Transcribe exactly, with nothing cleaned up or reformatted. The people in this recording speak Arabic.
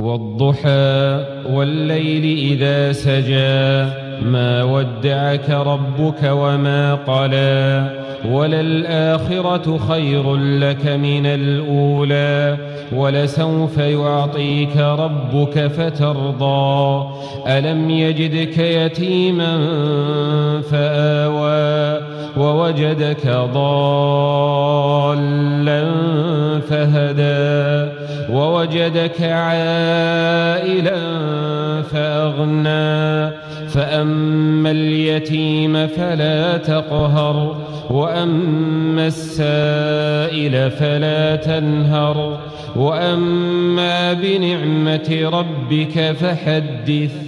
والضحى والليل إذا سجى ما ودعك ربك وما قلى وللآخرة خير لك من الأولى ولسوف يعطيك ربك فترضى ألم يجدك يتيما فآوى ووجدك ضالا فهدى ووجدك عائلا فأغنى فأما اليتيم فلا تقهر وأما السائل فلا تنهر وأما بنعمة ربك فحدث.